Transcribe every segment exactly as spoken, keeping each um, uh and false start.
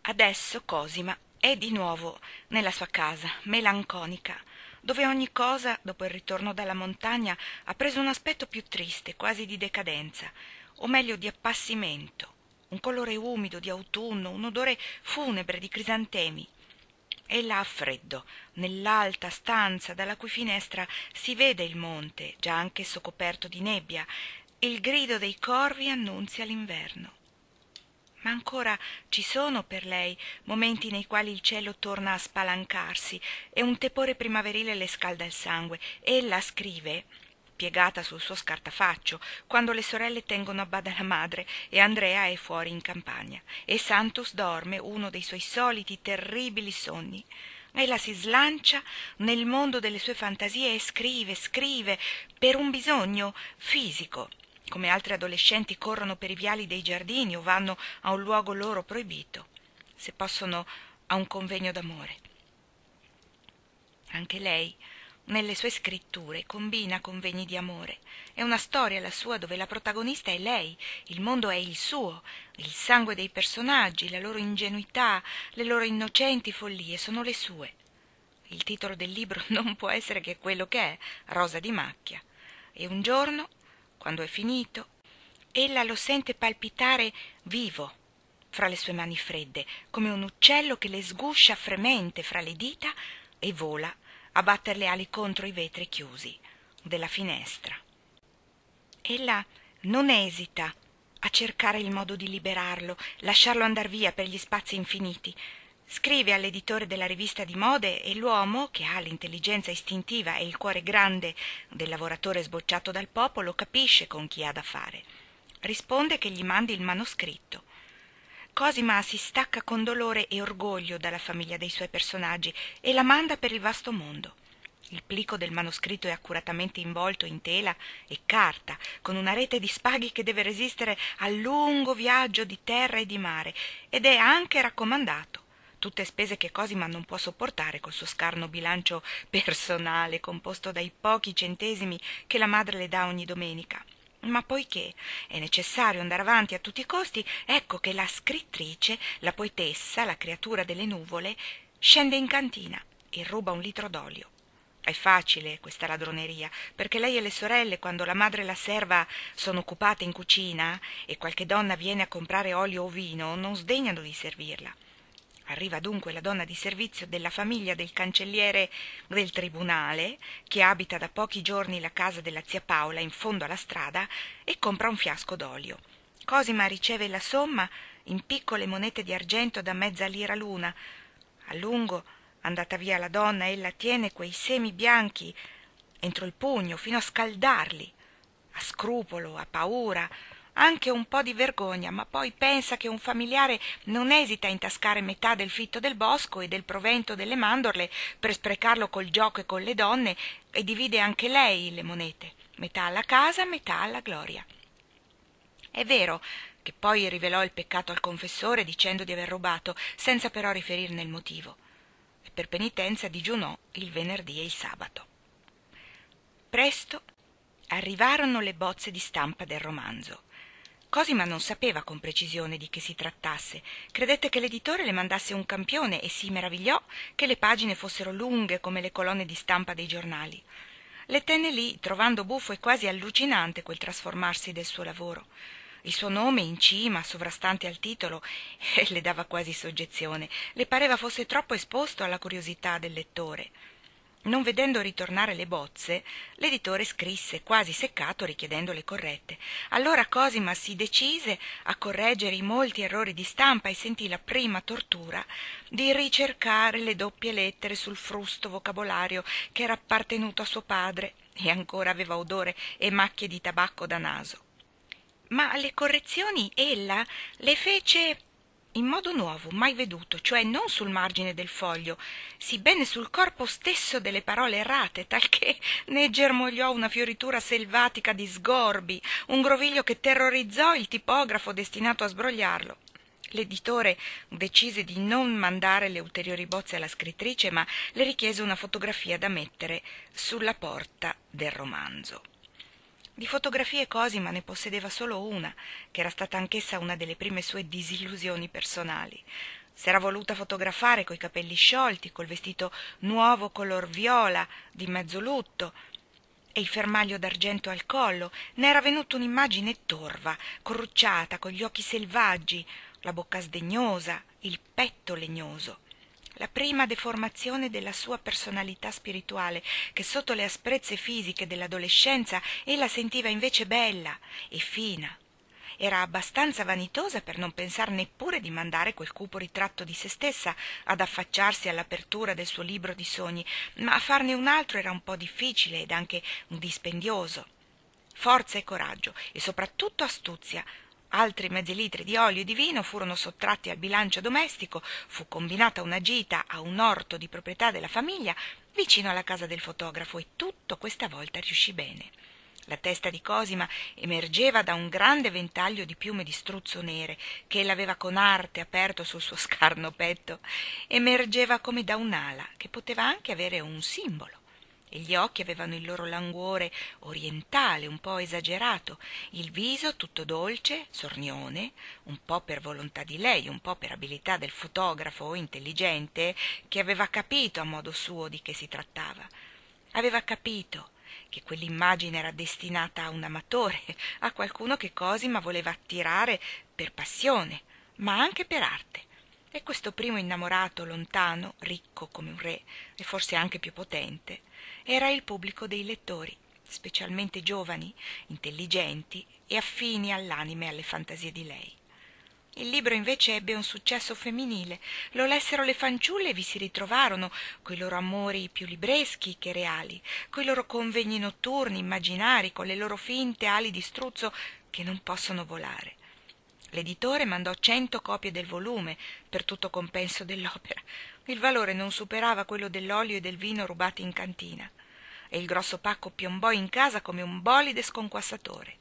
Adesso Cosima è di nuovo nella sua casa, melanconica, dove ogni cosa, dopo il ritorno dalla montagna, ha preso un aspetto più triste, quasi di decadenza, o meglio di appassimento, un colore umido di autunno, un odore funebre di crisantemi. Ella ha freddo, nell'alta stanza dalla cui finestra si vede il monte, già anch'esso coperto di nebbia, e il grido dei corvi annunzia l'inverno. Ma ancora ci sono per lei momenti nei quali il cielo torna a spalancarsi e un tepore primaverile le scalda il sangue. Ella scrive, piegata sul suo scartafaccio, quando le sorelle tengono a bada la madre e Andrea è fuori in campagna e Santos dorme uno dei suoi soliti terribili sonni. Ella si slancia nel mondo delle sue fantasie e scrive, scrive, per un bisogno fisico, come altri adolescenti corrono per i viali dei giardini o vanno a un luogo loro proibito, se possono a un convegno d'amore. Anche lei, nelle sue scritture, combina convegni di amore. È una storia la sua dove la protagonista è lei, il mondo è il suo, il sangue dei personaggi, la loro ingenuità, le loro innocenti follie sono le sue. Il titolo del libro non può essere che quello che è, Rosa di macchia. E un giorno, quando è finito, ella lo sente palpitare vivo fra le sue mani fredde, come un uccello che le sguscia fremente fra le dita e vola a batter le ali contro i vetri chiusi della finestra. Ella non esita a cercare il modo di liberarlo, lasciarlo andar via per gli spazi infiniti. Scrive all'editore della rivista di mode e l'uomo, che ha l'intelligenza istintiva e il cuore grande del lavoratore sbocciato dal popolo, capisce con chi ha da fare. Risponde che gli mandi il manoscritto. Cosima si stacca con dolore e orgoglio dalla famiglia dei suoi personaggi e la manda per il vasto mondo. Il plico del manoscritto è accuratamente involto in tela e carta, con una rete di spaghi che deve resistere al lungo viaggio di terra e di mare, ed è anche raccomandato. Tutte spese che Cosima non può sopportare col suo scarno bilancio personale composto dai pochi centesimi che la madre le dà ogni domenica. Ma poiché è necessario andare avanti a tutti i costi, ecco che la scrittrice, la poetessa, la creatura delle nuvole, scende in cantina e ruba un litro d'olio. È facile questa ladroneria, perché lei e le sorelle, quando la madre e la serva sono occupate in cucina e qualche donna viene a comprare olio o vino, non sdegnano di servirla. Arriva dunque la donna di servizio della famiglia del cancelliere del tribunale, che abita da pochi giorni la casa della zia Paola in fondo alla strada, e compra un fiasco d'olio. Cosima riceve la somma in piccole monete di argento da mezza lira l'una. A lungo, andata via la donna, ella tiene quei semi bianchi entro il pugno fino a scaldarli. Ha scrupolo, ha paura, anche un po' di vergogna, ma poi pensa che un familiare non esita a intascare metà del fitto del bosco e del provento delle mandorle per sprecarlo col gioco e con le donne, e divide anche lei le monete, metà alla casa, metà alla gloria. È vero che poi rivelò il peccato al confessore dicendo di aver rubato, senza però riferirne il motivo, e per penitenza digiunò il venerdì e il sabato. Presto arrivarono le bozze di stampa del romanzo. Cosima non sapeva con precisione di che si trattasse. Credette che l'editore le mandasse un campione e si meravigliò che le pagine fossero lunghe come le colonne di stampa dei giornali. Le tenne lì, trovando buffo e quasi allucinante quel trasformarsi del suo lavoro. Il suo nome in cima, sovrastante al titolo, le dava quasi soggezione. Le pareva fosse troppo esposto alla curiosità del lettore. Non vedendo ritornare le bozze, l'editore scrisse, quasi seccato, richiedendole corrette. Allora Cosima si decise a correggere i molti errori di stampa e sentì la prima tortura di ricercare le doppie lettere sul frusto vocabolario che era appartenuto a suo padre e ancora aveva odore e macchie di tabacco da naso. Ma le correzioni ella le fece in modo nuovo, mai veduto, cioè non sul margine del foglio, sebbene sul corpo stesso delle parole errate, talché ne germogliò una fioritura selvatica di sgorbi, un groviglio che terrorizzò il tipografo destinato a sbrogliarlo. L'editore decise di non mandare le ulteriori bozze alla scrittrice, ma le richiese una fotografia da mettere sulla porta del romanzo. Di fotografie Cosima ne possedeva solo una, che era stata anch'essa una delle prime sue disillusioni personali. S'era voluta fotografare coi capelli sciolti, col vestito nuovo color viola, di mezzo lutto, e il fermaglio d'argento al collo. Ne era venuta un'immagine torva, corrucciata, con gli occhi selvaggi, la bocca sdegnosa, il petto legnoso. La prima deformazione della sua personalità spirituale, che sotto le asprezze fisiche dell'adolescenza ella sentiva invece bella e fina. Era abbastanza vanitosa per non pensar neppure di mandare quel cupo ritratto di se stessa ad affacciarsi all'apertura del suo libro di sogni, ma farne un altro era un po' difficile ed anche dispendioso. Forza e coraggio, e soprattutto astuzia. Altri mezzi litri di olio e di vino furono sottratti al bilancio domestico, fu combinata una gita a un orto di proprietà della famiglia vicino alla casa del fotografo, e tutto questa volta riuscì bene. La testa di Cosima emergeva da un grande ventaglio di piume di struzzo nere che ella aveva con arte aperto sul suo scarno petto. Emergeva come da un'ala, che poteva anche avere un simbolo. E gli occhi avevano il loro languore orientale, un po' esagerato, il viso tutto dolce, sornione, un po' per volontà di lei, un po' per abilità del fotografo intelligente, che aveva capito a modo suo di che si trattava. Aveva capito che quell'immagine era destinata a un amatore, a qualcuno che Cosima voleva attirare per passione, ma anche per arte. E questo primo innamorato lontano, ricco come un re, e forse anche più potente, era il pubblico dei lettori, specialmente giovani, intelligenti e affini all'anima e alle fantasie di lei. Il libro invece ebbe un successo femminile, lo lessero le fanciulle e vi si ritrovarono, coi loro amori più libreschi che reali, coi loro convegni notturni immaginari, con le loro finte ali di struzzo che non possono volare. L'editore mandò cento copie del volume, per tutto compenso dell'opera. Il valore non superava quello dell'olio e del vino rubati in cantina, e il grosso pacco piombò in casa come un bolide sconquassatore.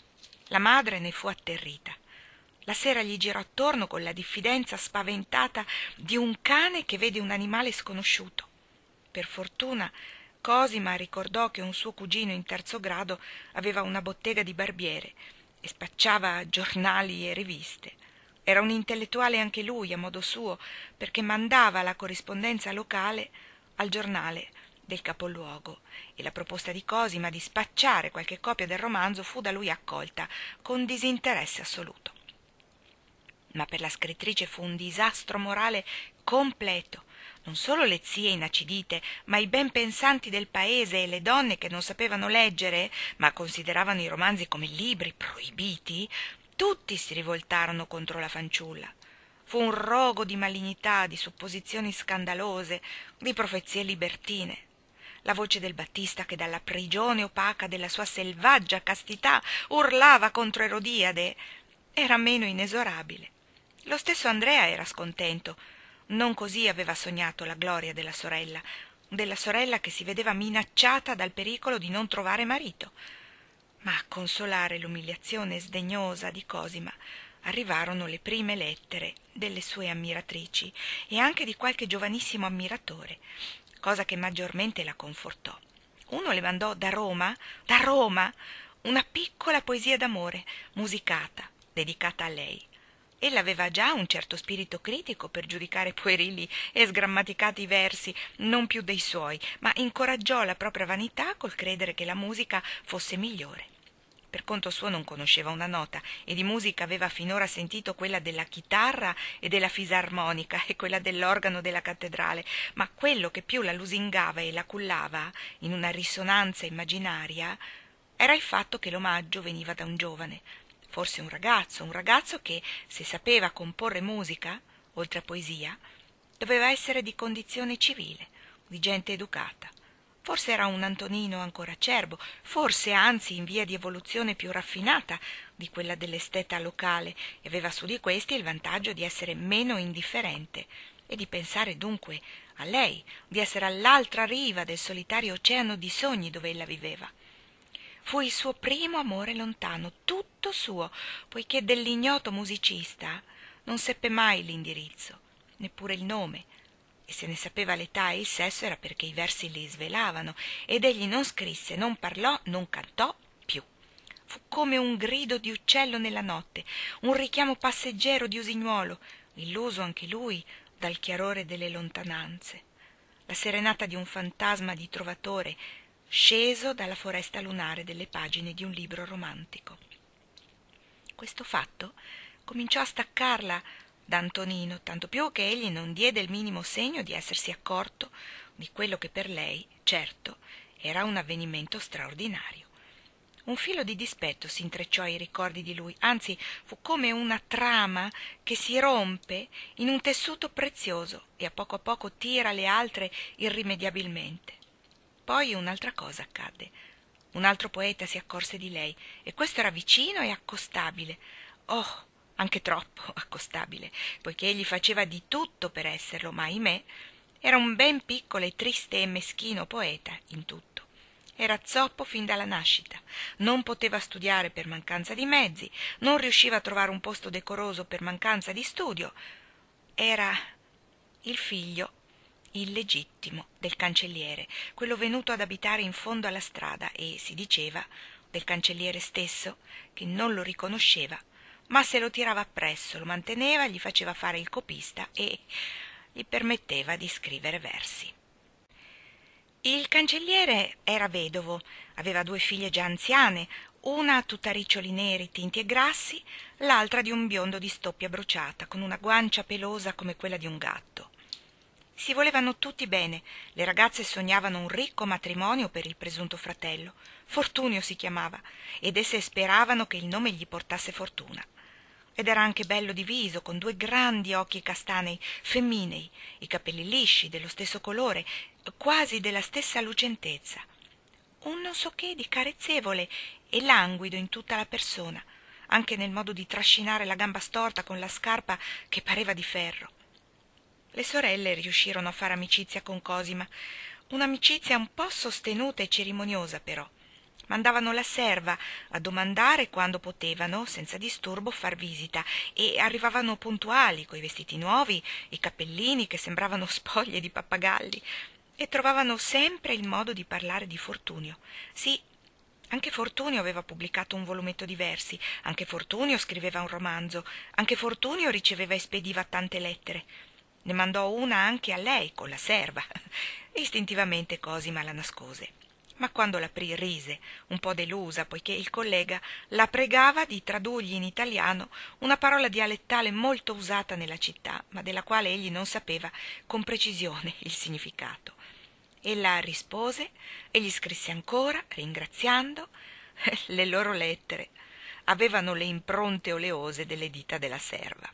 La madre ne fu atterrita. La sera gli girò attorno con la diffidenza spaventata di un cane che vede un animale sconosciuto. Per fortuna Cosima ricordò che un suo cugino in terzo grado aveva una bottega di barbiere e spacciava giornali e riviste. Era un intellettuale anche lui, a modo suo, perché mandava la corrispondenza locale al giornale del capoluogo, e la proposta di Cosima di spacciare qualche copia del romanzo fu da lui accolta con disinteresse assoluto. Ma per la scrittrice fu un disastro morale completo. Non solo le zie inacidite, ma i ben pensanti del paese e le donne che non sapevano leggere, ma consideravano i romanzi come libri proibiti, tutti si rivoltarono contro la fanciulla. Fu un rogo di malignità, di supposizioni scandalose, di profezie libertine. La voce del Battista, che dalla prigione opaca della sua selvaggia castità urlava contro Erodiade, era meno inesorabile. Lo stesso Andrea era scontento. Non così aveva sognato la gloria della sorella, della sorella che si vedeva minacciata dal pericolo di non trovare marito. Ma a consolare l'umiliazione sdegnosa di Cosima arrivarono le prime lettere delle sue ammiratrici e anche di qualche giovanissimo ammiratore, cosa che maggiormente la confortò. Uno le mandò da Roma, da Roma, una piccola poesia d'amore, musicata, dedicata a lei. Ella aveva già un certo spirito critico per giudicare puerili e sgrammaticati versi, non più dei suoi, ma incoraggiò la propria vanità col credere che la musica fosse migliore. Per conto suo non conosceva una nota e di musica aveva finora sentito quella della chitarra e della fisarmonica e quella dell'organo della cattedrale, ma quello che più la lusingava e la cullava in una risonanza immaginaria era il fatto che l'omaggio veniva da un giovane, forse un ragazzo, un ragazzo che, se sapeva comporre musica, oltre a poesia, doveva essere di condizione civile, di gente educata. Forse era un Antonino ancora acerbo, forse anzi in via di evoluzione più raffinata di quella dell'esteta locale, e aveva su di questi il vantaggio di essere meno indifferente e di pensare dunque a lei, di essere all'altra riva del solitario oceano di sogni dove ella viveva. Fu il suo primo amore lontano, tutto suo, poiché dell'ignoto musicista non seppe mai l'indirizzo, neppure il nome, e se ne sapeva l'età e il sesso era perché i versi li svelavano, ed egli non scrisse, non parlò, non cantò più. Fu come un grido di uccello nella notte, un richiamo passeggero di usignuolo, illuso anche lui dal chiarore delle lontananze, la serenata di un fantasma di trovatore sceso dalla foresta lunare delle pagine di un libro romantico. Questo fatto cominciò a staccarla da Antonino, tanto più che egli non diede il minimo segno di essersi accorto di quello che per lei, certo, era un avvenimento straordinario. Un filo di dispetto si intrecciò ai ricordi di lui, anzi fu come una trama che si rompe in un tessuto prezioso e a poco a poco tira le altre irrimediabilmente. Poi un'altra cosa accadde. Un altro poeta si accorse di lei, e questo era vicino e accostabile. Oh, anche troppo accostabile, poiché egli faceva di tutto per esserlo, ma ahimè era un ben piccolo e triste e meschino poeta in tutto. Era zoppo fin dalla nascita, non poteva studiare per mancanza di mezzi, non riusciva a trovare un posto decoroso per mancanza di studio. Era il figlio illegittimo del cancelliere, quello venuto ad abitare in fondo alla strada, e si diceva del cancelliere stesso che non lo riconosceva, ma se lo tirava appresso, lo manteneva, gli faceva fare il copista e gli permetteva di scrivere versi. Il cancelliere era vedovo, aveva due figlie già anziane, una tutta riccioli neri, tinti e grassi, l'altra di un biondo di stoppia bruciata, con una guancia pelosa come quella di un gatto. Si volevano tutti bene, le ragazze sognavano un ricco matrimonio per il presunto fratello, Fortunio si chiamava, ed esse speravano che il nome gli portasse fortuna. Ed era anche bello di viso, con due grandi occhi castanei, femminei, i capelli lisci, dello stesso colore, quasi della stessa lucentezza. Un non so che di carezzevole e languido in tutta la persona, anche nel modo di trascinare la gamba storta con la scarpa che pareva di ferro. Le sorelle riuscirono a fare amicizia con Cosima, un'amicizia un po' sostenuta e cerimoniosa però. Mandavano la serva a domandare quando potevano, senza disturbo, far visita, e arrivavano puntuali, coi vestiti nuovi, i cappellini che sembravano spoglie di pappagalli, e trovavano sempre il modo di parlare di Fortunio. Sì, anche Fortunio aveva pubblicato un volumetto di versi, anche Fortunio scriveva un romanzo, anche Fortunio riceveva e spediva tante lettere. Ne mandò una anche a lei, con la serva. Istintivamente Cosima la nascose. Ma quando l'aprì rise, un po' delusa, poiché il collega la pregava di tradurgli in italiano una parola dialettale molto usata nella città, ma della quale egli non sapeva con precisione il significato. Ella rispose e gli scrisse ancora, ringraziando. Le loro lettere avevano le impronte oleose delle dita della serva.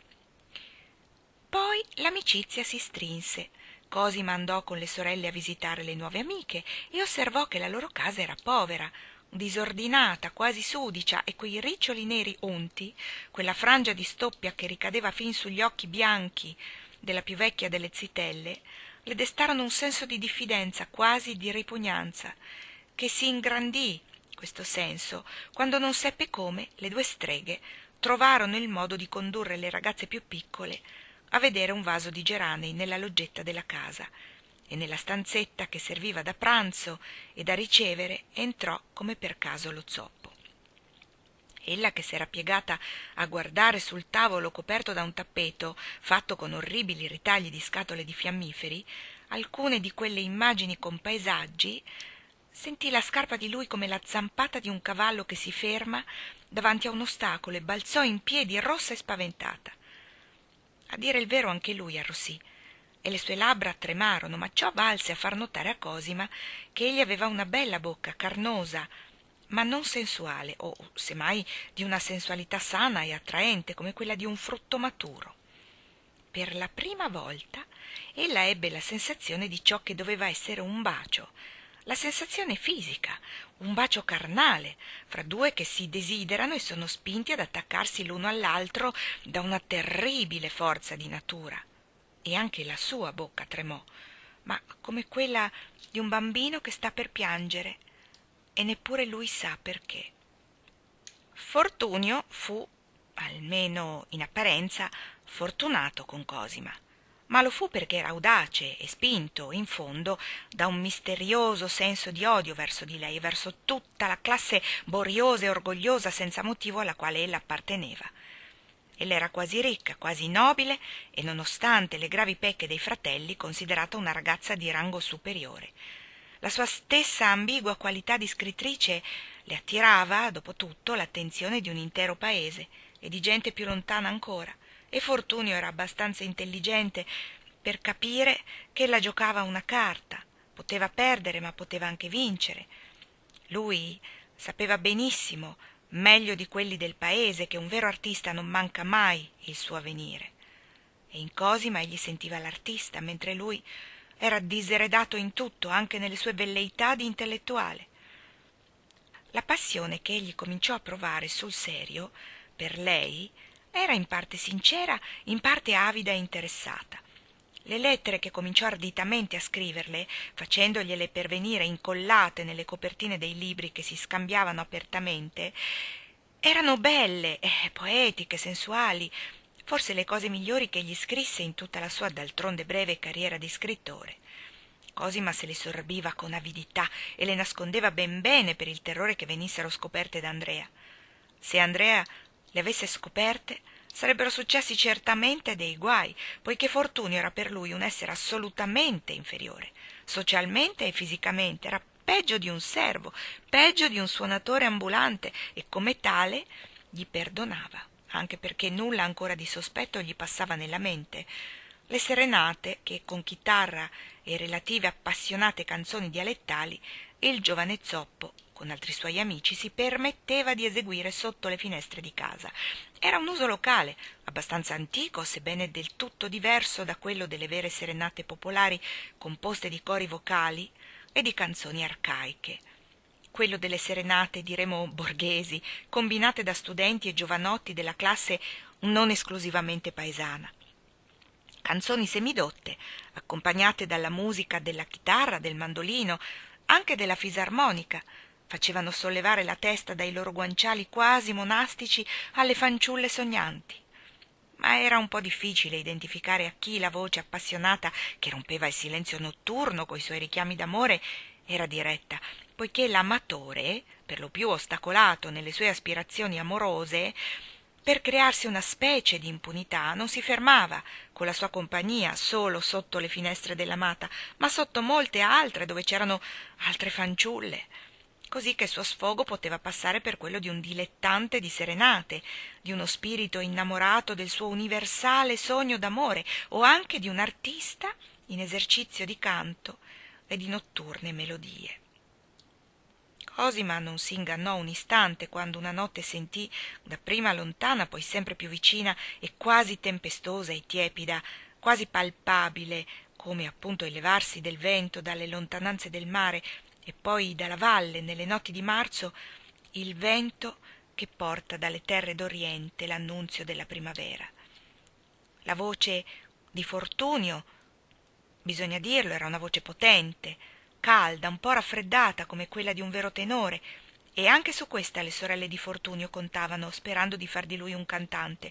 Poi l'amicizia si strinse. Cosima andò con le sorelle a visitare le nuove amiche e osservò che la loro casa era povera, disordinata, quasi sudicia, e quei riccioli neri unti, quella frangia di stoppia che ricadeva fin sugli occhi bianchi della più vecchia delle zitelle, le destarono un senso di diffidenza, quasi di ripugnanza, che si ingrandì, questo senso, quando non seppe come le due streghe trovarono il modo di condurre le ragazze più piccole a vedere un vaso di geranei nella loggetta della casa, e nella stanzetta che serviva da pranzo e da ricevere entrò come per caso lo zoppo. Ella, che s'era piegata a guardare sul tavolo coperto da un tappeto fatto con orribili ritagli di scatole di fiammiferi, alcune di quelle immagini con paesaggi, sentì la scarpa di lui come la zampata di un cavallo che si ferma davanti a un ostacolo e balzò in piedi rossa e spaventata. A dire il vero anche lui arrossì e le sue labbra tremarono, ma ciò valse a far notare a Cosima che egli aveva una bella bocca, carnosa, ma non sensuale, o semmai di una sensualità sana e attraente come quella di un frutto maturo. Per la prima volta ella ebbe la sensazione di ciò che doveva essere un bacio, la sensazione fisica, un bacio carnale, fra due che si desiderano e sono spinti ad attaccarsi l'uno all'altro da una terribile forza di natura. E anche la sua bocca tremò, ma come quella di un bambino che sta per piangere, e neppure lui sa perché. Fortunio fu, almeno in apparenza, fortunato con Cosima, ma lo fu perché era audace e spinto, in fondo, da un misterioso senso di odio verso di lei e verso tutta la classe boriosa e orgogliosa senza motivo alla quale ella apparteneva. Ella era quasi ricca, quasi nobile e, nonostante le gravi pecche dei fratelli, considerata una ragazza di rango superiore. La sua stessa ambigua qualità di scrittrice le attirava, dopo tutto, l'attenzione di un intero paese e di gente più lontana ancora, e Fortunio era abbastanza intelligente per capire che ella giocava una carta, poteva perdere ma poteva anche vincere. Lui sapeva benissimo, meglio di quelli del paese, che un vero artista non manca mai il suo avvenire. E in Cosima egli sentiva l'artista, mentre lui era diseredato in tutto, anche nelle sue velleità di intellettuale. La passione che egli cominciò a provare sul serio per lei era in parte sincera, in parte avida e interessata. Le lettere che cominciò arditamente a scriverle, facendogliele pervenire incollate nelle copertine dei libri che si scambiavano apertamente, erano belle, eh, poetiche, sensuali, forse le cose migliori che egli scrisse in tutta la sua d'altronde breve carriera di scrittore. Cosima se le sorbiva con avidità e le nascondeva ben bene per il terrore che venissero scoperte da Andrea. Se Andrea le avesse scoperte, sarebbero successi certamente dei guai, poiché Fortunio era per lui un essere assolutamente inferiore, socialmente e fisicamente, era peggio di un servo, peggio di un suonatore ambulante, e come tale gli perdonava, anche perché nulla ancora di sospetto gli passava nella mente. Le serenate, che con chitarra e relative appassionate canzoni dialettali il giovane zoppo, con altri suoi amici, si permetteva di eseguire sotto le finestre di casa. Era un uso locale, abbastanza antico, sebbene del tutto diverso da quello delle vere serenate popolari composte di cori vocali e di canzoni arcaiche. Quello delle serenate, diremo borghesi, combinate da studenti e giovanotti della classe non esclusivamente paesana. Canzoni semidotte, accompagnate dalla musica della chitarra, del mandolino, anche della fisarmonica, facevano sollevare la testa dai loro guanciali quasi monastici alle fanciulle sognanti. Ma era un po' difficile identificare a chi la voce appassionata che rompeva il silenzio notturno coi suoi richiami d'amore era diretta, poiché l'amatore, per lo più ostacolato nelle sue aspirazioni amorose, per crearsi una specie di impunità, non si fermava con la sua compagnia solo sotto le finestre dell'amata, ma sotto molte altre dove c'erano altre fanciulle, così che il suo sfogo poteva passare per quello di un dilettante di serenate, di uno spirito innamorato del suo universale sogno d'amore, o anche di un artista in esercizio di canto e di notturne melodie. Cosima non si ingannò un istante quando una notte sentì, dapprima lontana, poi sempre più vicina e quasi tempestosa e tiepida, quasi palpabile, come appunto il levarsi del vento dalle lontananze del mare e poi dalla valle nelle notti di marzo, il vento che porta dalle terre d'Oriente l'annunzio della primavera. La voce di Fortunio, bisogna dirlo, era una voce potente, calda, un po' raffreddata come quella di un vero tenore, e anche su questa le sorelle di Fortunio contavano, sperando di far di lui un cantante.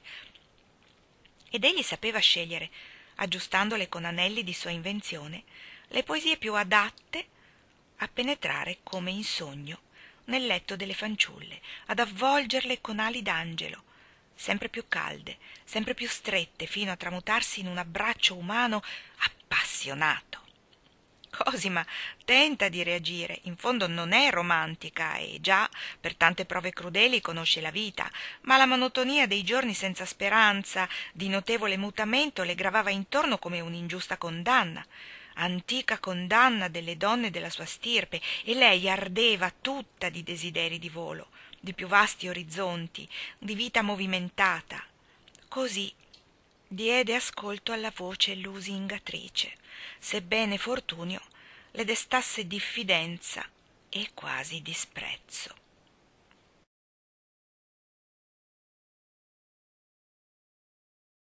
Ed egli sapeva scegliere, aggiustandole con anelli di sua invenzione, le poesie più adatte a penetrare come in sogno nel letto delle fanciulle, ad avvolgerle con ali d'angelo, sempre più calde, sempre più strette, fino a tramutarsi in un abbraccio umano appassionato. Cosima tenta di reagire, in fondo non è romantica e già per tante prove crudeli conosce la vita, ma la monotonia dei giorni senza speranza, di notevole mutamento, le gravava intorno come un'ingiusta condanna, antica condanna delle donne della sua stirpe, e lei ardeva tutta di desideri di volo, di più vasti orizzonti, di vita movimentata. Così diede ascolto alla voce lusingatrice, sebbene Fortunio le destasse diffidenza e quasi disprezzo.